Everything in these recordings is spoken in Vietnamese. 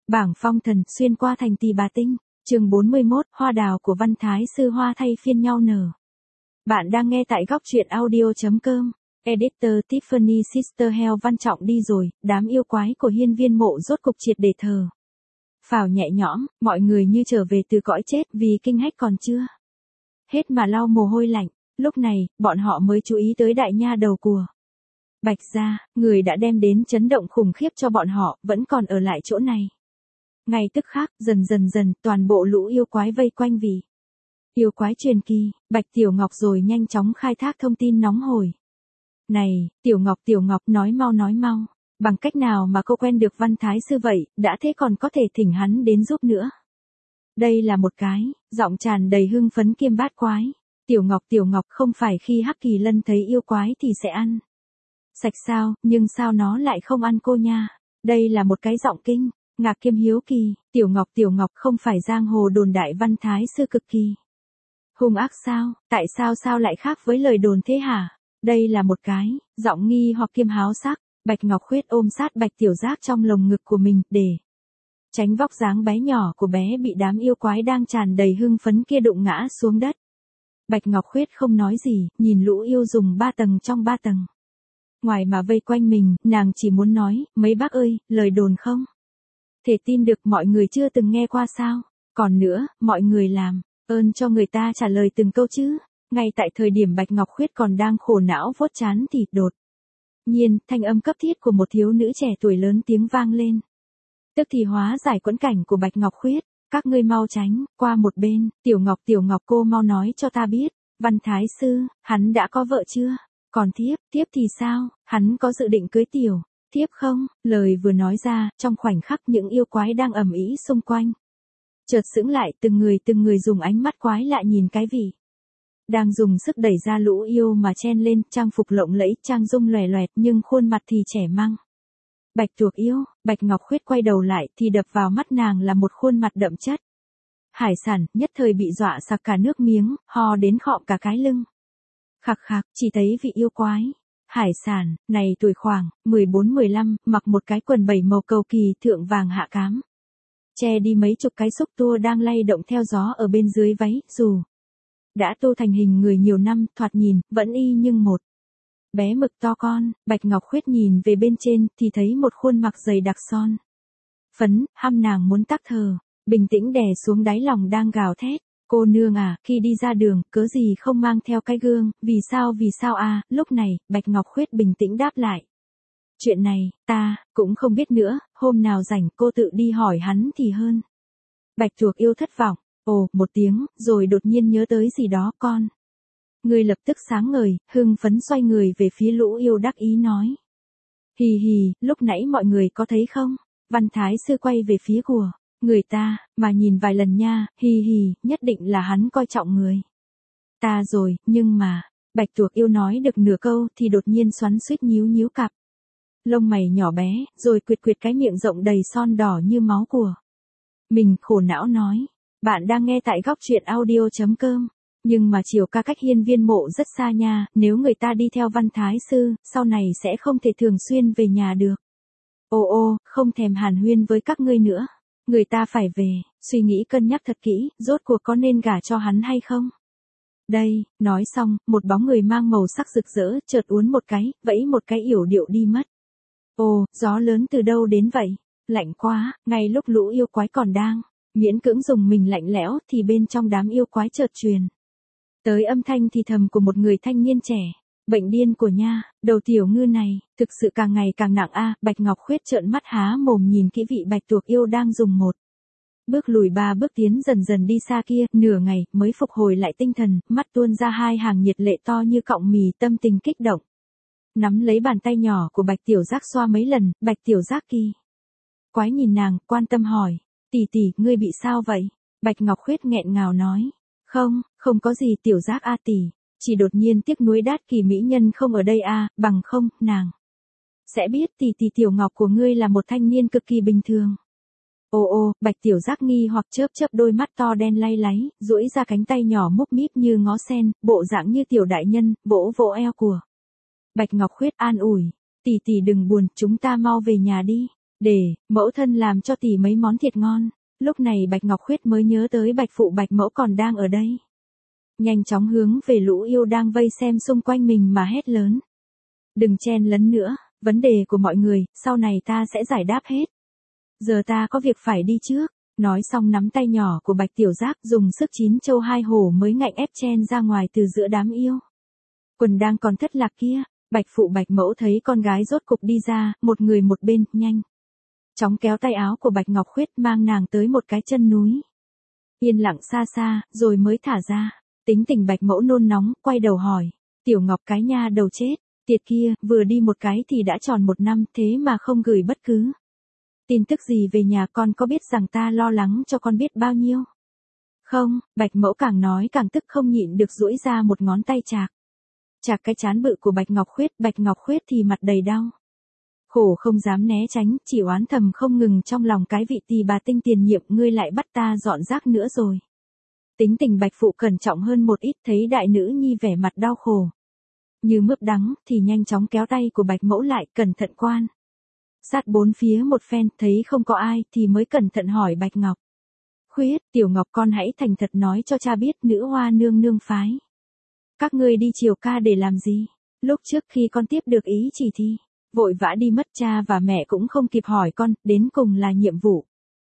Bảng phong thần xuyên qua thành Tỳ Bà Tinh, chương 41, hoa đào của Văn Thái Sư hoa thay phiên nhau nở. Bạn đang nghe tại góc truyện audio.com. Editor Tiffany Sister Hell Văn Trọng đi rồi, đám yêu quái của hiên viên mộ rốt cục triệt để thờ. Phào nhẹ nhõm, mọi người như trở về từ cõi chết vì kinh hách còn chưa hết mà lau mồ hôi lạnh. Lúc này, bọn họ mới chú ý tới đại nha đầu của Bạch gia, người đã đem đến chấn động khủng khiếp cho bọn họ, vẫn còn ở lại chỗ này. Ngay tức khắc, dần, toàn bộ lũ yêu quái vây quanh vì yêu quái truyền kỳ, Bạch Tiểu Ngọc rồi nhanh chóng khai thác thông tin nóng hổi. Này, Tiểu Ngọc nói mau, bằng cách nào mà cô quen được Văn Thái Sư vậy, đã thế còn có thể thỉnh hắn đến giúp nữa. Đây là một cái, giọng tràn đầy hưng phấn kiêm bát quái. Tiểu Ngọc không phải khi Hắc Kỳ Lân thấy yêu quái thì sẽ ăn sạch sao, nhưng sao nó lại không ăn cô nha. Đây là một cái giọng kinh ngạc kiêm hiếu kỳ. Tiểu Ngọc không phải giang hồ đồn đại Văn Thái Sư cực kỳ hung ác sao, tại sao lại khác với lời đồn thế hả? Đây là một cái giọng nghi hoặc kiêm háo sắc. Bạch Ngọc Khuyết ôm sát Bạch Tiểu Giác trong lồng ngực của mình để tránh vóc dáng bé nhỏ của bé bị đám yêu quái đang tràn đầy hưng phấn kia đụng ngã xuống đất. Bạch Ngọc Khuyết không nói gì, nhìn lũ yêu dùng 3 tầng trong 3 tầng ngoài mà vây quanh mình, nàng chỉ muốn nói, mấy bác ơi, lời đồn không thể tin được, mọi người chưa từng nghe qua sao? Còn nữa, mọi người làm ơn cho người ta trả lời từng câu chứ. Ngay tại thời điểm Bạch Ngọc Khuyết còn đang khổ não vuốt trán thì đột nhiên, thanh âm cấp thiết của một thiếu nữ trẻ tuổi lớn tiếng vang lên. Tức thì hóa giải quẫn cảnh của Bạch Ngọc Khuyết, các ngươi mau tránh qua một bên. Tiểu Ngọc cô mau nói cho ta biết, Văn Thái Sư, hắn đã có vợ chưa? Còn thiếp thì sao, hắn có dự định cưới tiểu thiếp không? Lời vừa nói ra, trong khoảnh khắc những yêu quái đang ầm ĩ xung quanh chợt sững lại, từng người dùng ánh mắt quái lạ nhìn cái vị đang dùng sức đẩy ra lũ yêu mà chen lên, trang phục lộng lẫy, trang dung lòe loẹt nhưng khuôn mặt thì trẻ măng. Bạch Tuộc yêu. Bạch Ngọc Khuyết quay đầu lại thì đập vào mắt nàng là một khuôn mặt đậm chất hải sản, nhất thời bị dọa sặc cả nước miếng, ho đến khọm cả cái lưng. Khạc, chỉ thấy vị yêu quái hải sản này tuổi khoảng 14-15, mặc một cái quần 7 màu cầu kỳ thượng vàng hạ cám, che đi mấy chục cái xúc tua đang lay động theo gió ở bên dưới váy. Dù đã tô thành hình người nhiều năm, thoạt nhìn vẫn y nhưng một bé mực to con. Bạch Ngọc Khuyết nhìn về bên trên thì thấy một khuôn mặt dày đặc son phấn, hăm nàng muốn tắc thở, bình tĩnh đè xuống đáy lòng đang gào thét. Cô nương à, khi đi ra đường, cớ gì không mang theo cái gương, vì sao à? Lúc này, Bạch Ngọc Khuyết bình tĩnh đáp lại. Chuyện này, ta cũng không biết nữa, hôm nào rảnh cô tự đi hỏi hắn thì hơn. Bạch Tuộc yêu thất vọng, ồ, một tiếng, rồi đột nhiên nhớ tới gì đó. Con người lập tức sáng ngời, hưng phấn xoay người về phía lũ yêu đắc ý nói. Hì, lúc nãy mọi người có thấy không? Văn Thái Sư quay về phía của người ta, mà nhìn vài lần nha, hì, nhất định là hắn coi trọng người ta rồi, nhưng mà, Bạch Tuộc yêu nói được nửa câu thì đột nhiên xoắn xuýt nhíu cặp lông mày nhỏ bé, rồi quyệt cái miệng rộng đầy son đỏ như máu của mình, khổ não nói. Bạn đang nghe tại góc truyện audio.com. Nhưng mà chiều ca cách hiên viên mộ rất xa nha, nếu người ta đi theo Văn Thái Sư, sau này sẽ không thể thường xuyên về nhà được. Ô, không thèm hàn huyên với các ngươi nữa. Người ta phải về, suy nghĩ cân nhắc thật kỹ, rốt cuộc có nên gả cho hắn hay không? Đây, nói xong, một bóng người mang màu sắc rực rỡ, chợt uốn một cái, vẫy một cái yểu điệu đi mất. Ồ, gió lớn từ đâu đến vậy? Lạnh quá. Ngay lúc lũ yêu quái còn đang miễn cưỡng dùng mình lạnh lẽo thì bên trong đám yêu quái chợt truyền tới âm thanh thì thầm của một người thanh niên trẻ. Bệnh điên của nha, đầu tiểu ngư này, thực sự càng ngày càng nặng a. Bạch Ngọc Khuyết trợn mắt há mồm nhìn kỹ vị Bạch Tuộc yêu đang dùng một bước lùi 3 bước tiến dần đi xa kia, nửa ngày mới phục hồi lại tinh thần, mắt tuôn ra 2 hàng nhiệt lệ to như cọng mì, tâm tình kích động. Nắm lấy bàn tay nhỏ của Bạch Tiểu Giác xoa mấy lần. Bạch Tiểu Giác kỳ quái nhìn nàng, quan tâm hỏi, tỷ, ngươi bị sao vậy? Bạch Ngọc Khuyết nghẹn ngào nói, không có gì Tiểu Giác a tỷ, chỉ đột nhiên tiếc nuối Đát Kỳ mỹ nhân không ở đây a, bằng không, nàng sẽ biết tỷ Tiểu Ngọc của ngươi là một thanh niên cực kỳ bình thường. Ồ, Bạch Tiểu Giác nghi hoặc chớp đôi mắt to đen lay láy, duỗi ra cánh tay nhỏ múp míp như ngó sen, bộ dạng như tiểu đại nhân, vỗ eo của Bạch Ngọc Khuyết an ủi, tỷ đừng buồn, chúng ta mau về nhà đi. Để, mẫu thân làm cho tỷ mấy món thịt ngon. Lúc này Bạch Ngọc Khuyết mới nhớ tới Bạch phụ Bạch mẫu còn đang ở đây. Nhanh chóng hướng về lũ yêu đang vây xem xung quanh mình mà hét lớn. Đừng chen lấn nữa, vấn đề của mọi người, sau này ta sẽ giải đáp hết. Giờ ta có việc phải đi trước. Nói xong nắm tay nhỏ của Bạch Tiểu Giác dùng sức chín châu hai hổ mới ngạnh ép chen ra ngoài từ giữa đám yêu. Quần đang còn thất lạc kia, Bạch phụ Bạch mẫu thấy con gái rốt cục đi ra, một người một bên, nhanh chóng kéo tay áo của Bạch Ngọc Khuyết mang nàng tới một cái chân núi. Yên lặng xa xa, rồi mới thả ra. Tính tình Bạch mẫu nôn nóng, quay đầu hỏi. Tiểu Ngọc cái nha đầu chết, tiệt kia, vừa đi một cái thì đã tròn 1 năm thế mà không gửi bất cứ tin tức gì về nhà, con có biết rằng ta lo lắng cho con biết bao nhiêu? Không, Bạch mẫu càng nói càng tức không nhịn được duỗi ra một ngón tay chạc. Chạc cái trán bự của Bạch Ngọc Khuyết thì mặt đầy đau. Khổ không dám né tránh, chỉ oán thầm không ngừng trong lòng cái vị tỳ bà tinh tiền nhiệm, ngươi lại bắt ta dọn rác nữa rồi. Tính tình Bạch phụ cẩn trọng hơn một ít, thấy đại nữ nhi vẻ mặt đau khổ như mướp đắng, thì nhanh chóng kéo tay của Bạch mẫu lại, cẩn thận quan sát bốn phía một phen, thấy không có ai thì mới cẩn thận hỏi Bạch Ngọc Khuyết, Tiểu Ngọc con hãy thành thật nói cho cha biết nữ hoa nương nương phái các ngươi đi triều ca để làm gì? Lúc trước khi con tiếp được ý chỉ thì vội vã đi mất, cha và mẹ cũng không kịp hỏi con, đến cùng là nhiệm vụ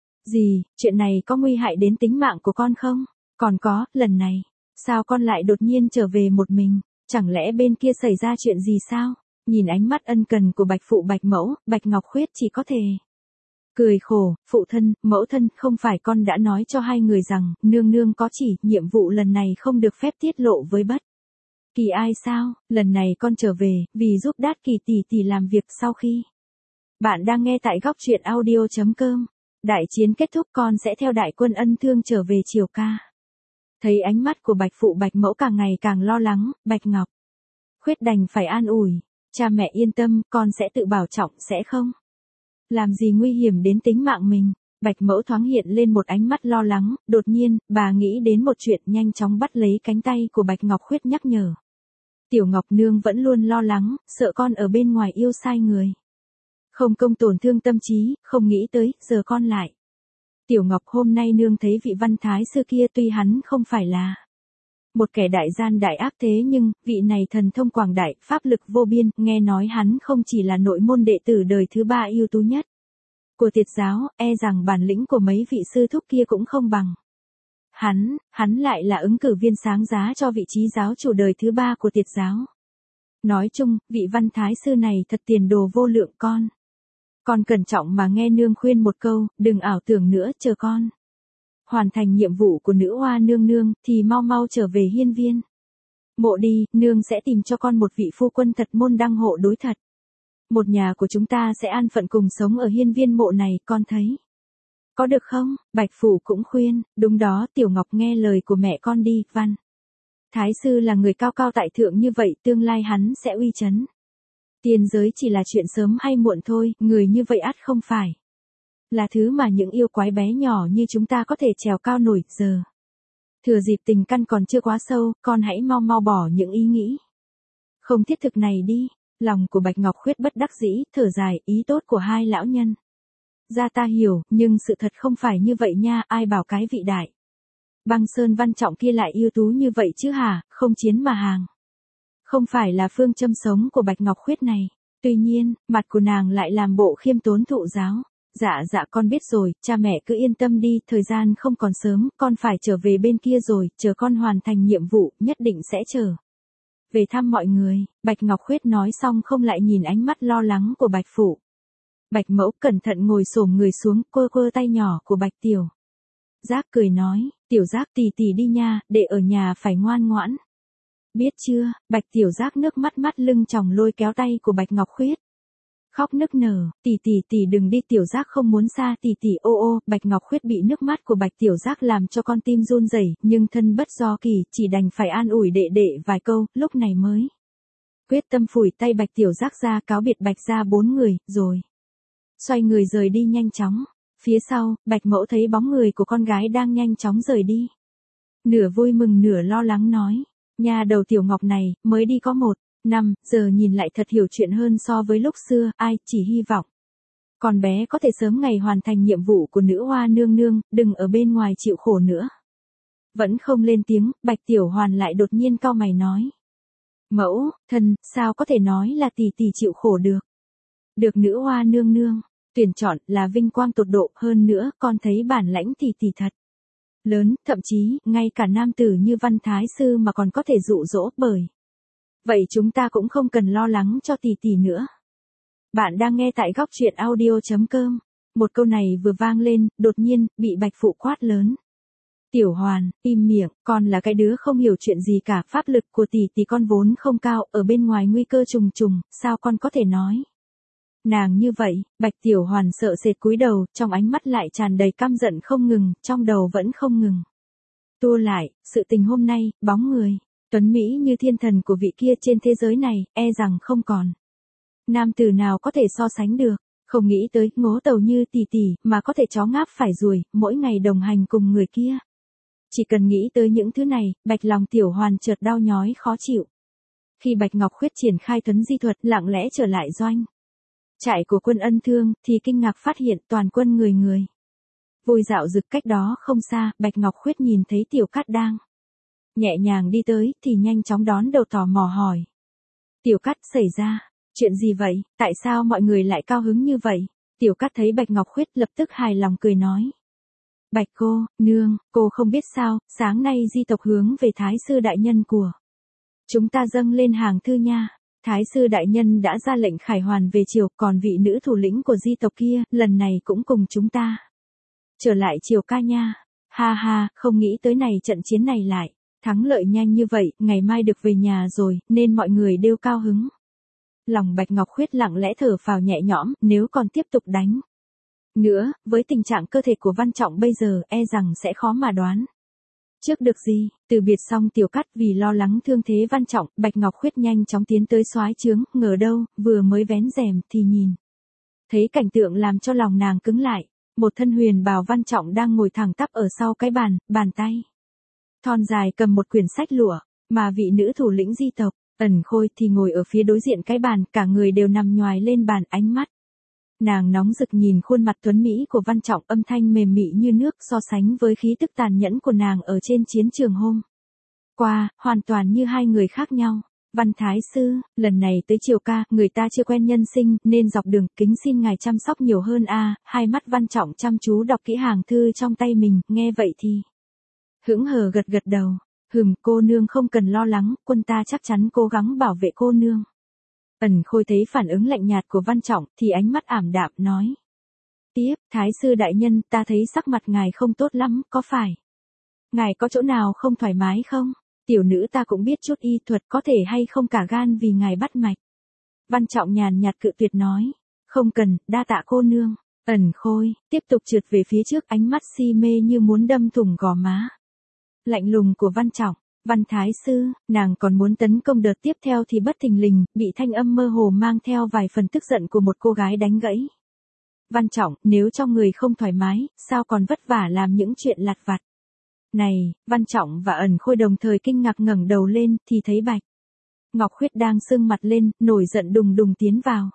gì, chuyện này có nguy hại đến tính mạng của con không? Còn có, lần này, sao con lại đột nhiên trở về một mình, chẳng lẽ bên kia xảy ra chuyện gì sao? Nhìn ánh mắt ân cần của Bạch phụ Bạch mẫu, Bạch Ngọc Khuyết chỉ có thể cười khổ. Phụ thân, mẫu thân, không phải con đã nói cho hai người rằng, nương nương có chỉ, nhiệm vụ lần này không được phép tiết lộ với bất kỳ ai sao? Lần này con trở về, vì giúp Đát Kỳ tỷ tỷ làm việc. Sau khi bạn đang nghe tại góc truyện audio.com, đại chiến kết thúc, con sẽ theo đại quân ân thương trở về triều ca. Thấy ánh mắt của Bạch phụ Bạch mẫu càng ngày càng lo lắng, Bạch Ngọc Khuyết đành phải an ủi. Cha mẹ yên tâm, con sẽ tự bảo trọng, sẽ không làm gì nguy hiểm đến tính mạng mình. Bạch mẫu thoáng hiện lên một ánh mắt lo lắng, đột nhiên, bà nghĩ đến một chuyện, nhanh chóng bắt lấy cánh tay của Bạch Ngọc Khuyết nhắc nhở. Tiểu Ngọc nương vẫn luôn lo lắng, sợ con ở bên ngoài yêu sai người. Không công tổn thương tâm trí, không nghĩ tới, giờ con lại. Tiểu Ngọc hôm nay nương thấy vị văn thái sư kia, tuy hắn không phải là một kẻ đại gian đại ác, thế nhưng, vị này thần thông quảng đại, pháp lực vô biên, nghe nói hắn không chỉ là nội môn đệ tử đời thứ 3 ưu tú nhất của Tiệt giáo, e rằng bản lĩnh của mấy vị sư thúc kia cũng không bằng. Hắn lại là ứng cử viên sáng giá cho vị trí giáo chủ đời thứ 3 của Tiệt giáo. Nói chung, vị văn thái sư này thật tiền đồ vô lượng. Con cẩn trọng mà nghe nương khuyên một câu, đừng ảo tưởng nữa, chờ con hoàn thành nhiệm vụ của nữ hoa nương nương, thì mau mau trở về hiên viên mộ đi, nương sẽ tìm cho con một vị phu quân thật môn đăng hộ đối thật. Một nhà của chúng ta sẽ an phận cùng sống ở hiên viên mộ này, con thấy có được không? Bạch phủ cũng khuyên, đúng đó Tiểu Ngọc, nghe lời của mẹ con đi. Văn thái sư là người cao cao tại thượng như vậy, tương lai hắn sẽ uy chấn tiên giới, chỉ là chuyện sớm hay muộn thôi, người như vậy ắt không phải là thứ mà những yêu quái bé nhỏ như chúng ta có thể trèo cao nổi. Giờ thừa dịp tình căn còn chưa quá sâu, con hãy mau mau bỏ những ý nghĩ không thiết thực này đi. Lòng của Bạch Ngọc Khuyết bất đắc dĩ, thở dài, ý tốt của hai lão nhân ra ta hiểu, nhưng sự thật không phải như vậy nha, ai bảo cái vị đại Băng Sơn Văn Trọng kia lại ưu tú như vậy chứ hả, không chiến mà hàng. Không phải là phương châm sống của Bạch Ngọc Khuyết này. Tuy nhiên, mặt của nàng lại làm bộ khiêm tốn thụ giáo. Dạ con biết rồi, cha mẹ cứ yên tâm đi, thời gian không còn sớm, con phải trở về bên kia rồi, chờ con hoàn thành nhiệm vụ, nhất định sẽ trở về thăm mọi người. Bạch Ngọc Khuyết nói xong không lại nhìn ánh mắt lo lắng của Bạch phụ Bạch mẫu, cẩn thận ngồi xổm người xuống, quơ tay nhỏ của Bạch Tiểu Giác cười nói, Tiểu Giác tỷ tỷ đi nha, để ở nhà phải ngoan ngoãn. Biết chưa? Bạch Tiểu Giác nước mắt lưng tròng lôi kéo tay của Bạch Ngọc Khuyết. Khóc nức nở, tỷ đừng đi, Tiểu Giác không muốn xa, tỷ ô. Bạch Ngọc Khuyết bị nước mắt của Bạch Tiểu Giác làm cho con tim run rẩy, nhưng thân bất do kỳ, chỉ đành phải an ủi đệ vài câu, lúc này mới quyết tâm phủi tay Bạch Tiểu Giác ra, cáo biệt Bạch gia 4 người, rồi xoay người rời đi nhanh chóng. Phía sau, Bạch mẫu thấy bóng người của con gái đang nhanh chóng rời đi. Nửa vui mừng nửa lo lắng nói, nhà đầu Tiểu Ngọc này, mới đi có 1 năm, giờ nhìn lại thật hiểu chuyện hơn so với lúc xưa, ai, chỉ hy vọng Con bé có thể sớm ngày hoàn thành nhiệm vụ của nữ hoa nương nương, đừng ở bên ngoài chịu khổ nữa. Vẫn không lên tiếng, Bạch Tiểu Hoàn lại đột nhiên cau mày nói. Mẫu, thân, sao có thể nói là tỷ tỷ chịu khổ được? Được nữ hoa nương nương tuyển chọn là vinh quang tột độ, hơn nữa con thấy bản lãnh tỷ tỷ thật lớn, thậm chí, ngay cả nam tử như Văn Thái Sư mà còn có thể dụ dỗ bởi. Vậy chúng ta cũng không cần lo lắng cho tỷ tỷ nữa. Bạn đang nghe tại góc truyện audio.com. Một câu này vừa vang lên, đột nhiên, bị Bạch Phụ quát lớn. Tiểu Hoàn, im miệng, con là cái đứa không hiểu chuyện gì cả, pháp lực của tỷ tỷ con vốn không cao, ở bên ngoài nguy cơ trùng trùng, sao con có thể nói? Nàng như vậy, Bạch Tiểu Hoàn sợ sệt cúi đầu, trong ánh mắt lại tràn đầy căm giận không ngừng, trong đầu vẫn không ngừng. Tua lại, sự tình hôm nay, bóng người, tuấn Mỹ như thiên thần của vị kia trên thế giới này, e rằng không còn. Nam tử nào có thể so sánh được, không nghĩ tới ngố tàu như tỷ tỷ mà có thể chó ngáp phải ruồi, mỗi ngày đồng hành cùng người kia. Chỉ cần nghĩ tới những thứ này, Bạch lòng Tiểu Hoàn chợt đau nhói khó chịu. Khi Bạch Ngọc Khuyết triển khai tuấn di thuật lặng lẽ trở lại doanh trại của quân Ân Thương, thì kinh ngạc phát hiện toàn quân người người. Vui dạo rực cách đó không xa, Bạch Ngọc Khuyết nhìn thấy Tiểu Cát đang nhẹ nhàng đi tới, thì nhanh chóng đón đầu tò mò hỏi. Tiểu Cát, xảy ra chuyện gì vậy, tại sao mọi người lại cao hứng như vậy? Tiểu Cát thấy Bạch Ngọc Khuyết lập tức hài lòng cười nói. Bạch cô, nương, cô không biết sao, sáng nay di tộc hướng về Thái sư đại nhân của chúng ta dâng lên hàng thư nha. Thái sư đại nhân đã ra lệnh khải hoàn về triều, còn vị nữ thủ lĩnh của di tộc kia, lần này cũng cùng chúng ta trở lại triều ca nha. Ha ha, không nghĩ tới này trận chiến này lại thắng lợi nhanh như vậy, ngày mai được về nhà rồi, nên mọi người đều cao hứng. Lòng Bạch Ngọc Khuyết lặng lẽ thở phào nhẹ nhõm, nếu còn tiếp tục đánh nữa, với tình trạng cơ thể của Văn Trọng bây giờ, e rằng sẽ khó mà đoán trước được gì. Từ biệt xong Tiểu Cát, vì lo lắng thương thế Văn Trọng, Bạch Ngọc Khuyết nhanh chóng tiến tới soái trướng, ngờ đâu, vừa mới vén rèm thì nhìn thấy cảnh tượng làm cho lòng nàng cứng lại. Một thân huyền bào Văn Trọng đang ngồi thẳng tắp ở sau cái bàn tay thon dài cầm một quyển sách lụa, mà vị nữ thủ lĩnh di tộc Ẩn Khôi thì ngồi ở phía đối diện cái bàn, cả người đều nằm nhoài lên bàn, ánh mắt nàng nóng rực nhìn khuôn mặt tuấn Mỹ của Văn Trọng, âm thanh mềm mị như nước, so sánh với khí tức tàn nhẫn của nàng ở trên chiến trường hôm qua, hoàn toàn như hai người khác nhau. Văn Thái sư, lần này tới triều ca, người ta chưa quen nhân sinh, nên dọc đường, kính xin ngài chăm sóc nhiều hơn a. Hai mắt Văn Trọng chăm chú đọc kỹ hàng thư trong tay mình, nghe vậy thì hững hờ gật đầu. Cô nương không cần lo lắng, quân ta chắc chắn cố gắng bảo vệ cô nương. Ẩn Khôi thấy phản ứng lạnh nhạt của Văn Trọng, thì ánh mắt ảm đạm nói. Tiếp, Thái sư đại nhân, ta thấy sắc mặt ngài không tốt lắm, có phải ngài có chỗ nào không thoải mái không? Tiểu nữ ta cũng biết chút y thuật, có thể hay không cả gan vì ngài bắt mạch. Văn Trọng nhàn nhạt cự tuyệt nói. Không cần, đa tạ cô nương. Ẩn Khôi tiếp tục trượt về phía trước, ánh mắt si mê như muốn đâm thủng gò má lạnh lùng của Văn Trọng. Văn Thái sư, nàng còn muốn tấn công đợt tiếp theo thì bất thình lình, bị thanh âm mơ hồ mang theo vài phần tức giận của một cô gái đánh gãy. Văn Trọng, nếu trong người không thoải mái, sao còn vất vả làm những chuyện lặt vặt này? Văn Trọng và Ẩn Khôi đồng thời kinh ngạc ngẩng đầu lên, thì thấy Bạch Ngọc Khuyết đang sưng mặt lên, nổi giận đùng đùng tiến vào.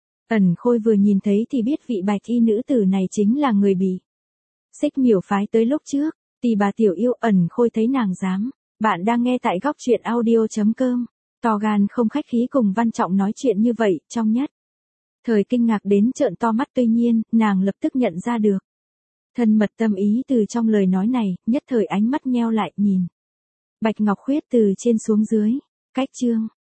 Ẩn Khôi vừa nhìn thấy thì biết vị bạch y nữ tử này chính là người bị Xích Miểu phái tới lúc trước. Tì bà tiểu yêu. Ẩn Khôi thấy nàng dám. Bạn đang nghe tại góc truyện audio.com. To gan không khách khí cùng Văn Trọng nói chuyện như vậy, trong nhất thời kinh ngạc đến trợn to mắt, tuy nhiên, nàng lập tức nhận ra được thân mật tâm ý từ trong lời nói này, nhất thời ánh mắt nheo lại nhìn Bạch Ngọc Khuyết từ trên xuống dưới. Cách chương